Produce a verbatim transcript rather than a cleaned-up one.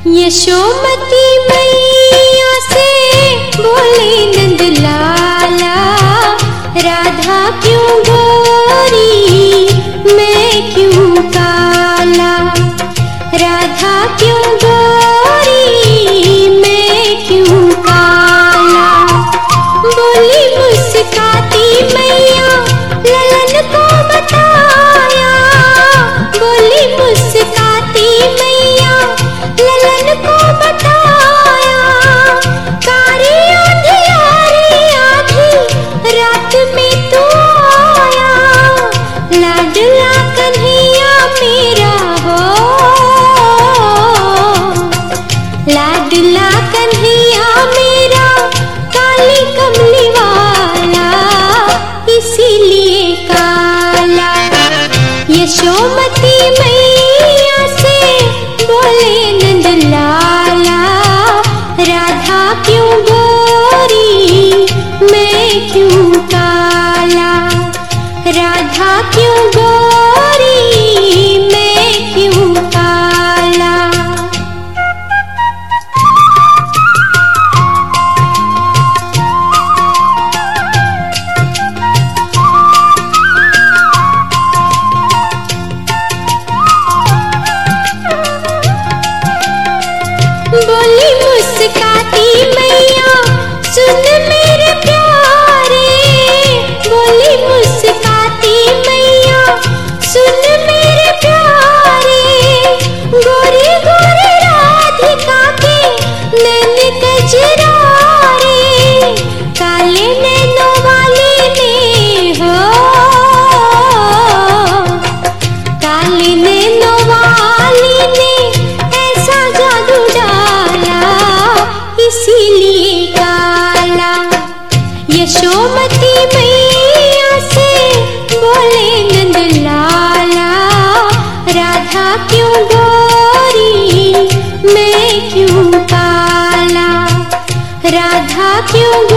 यशोमती मैया से बोले नंद लाला, राधा क्यों गोरी मैं क्यों काला, राधा क्यों गोरी मैं क्यों काला। बोली मुस्काती मैया ललन को बताया, बोली मुस्काती मैया ललन को बताया। कारी अंधियारी आधी रात में तू आया, लाडला कन्हैया मेरा हो, लाडला कन्हैया मेरा काली कमली वाला, इसीलिए काला। यशोमती मैया से बोले नंद लाला, राधा क्यों गोरी मैं क्यों काला, राधा क्यों गोरी मैं क्यों काला। बोली मुस्काती मैया सुन मेरे प्यारे, बोली मुस्काती मैया सुन मेरे प्यारे। गोरी गोरी राधिका के नैन कजरारे, काले नैनों वाले ने हो, काले नैनों वाली ने ऐसा जादू डाला, इसीलिए काला। यशोमती मैया से बोले नंद लाला, राधा क्यों गोरी मैं क्यों काला, राधा क्यों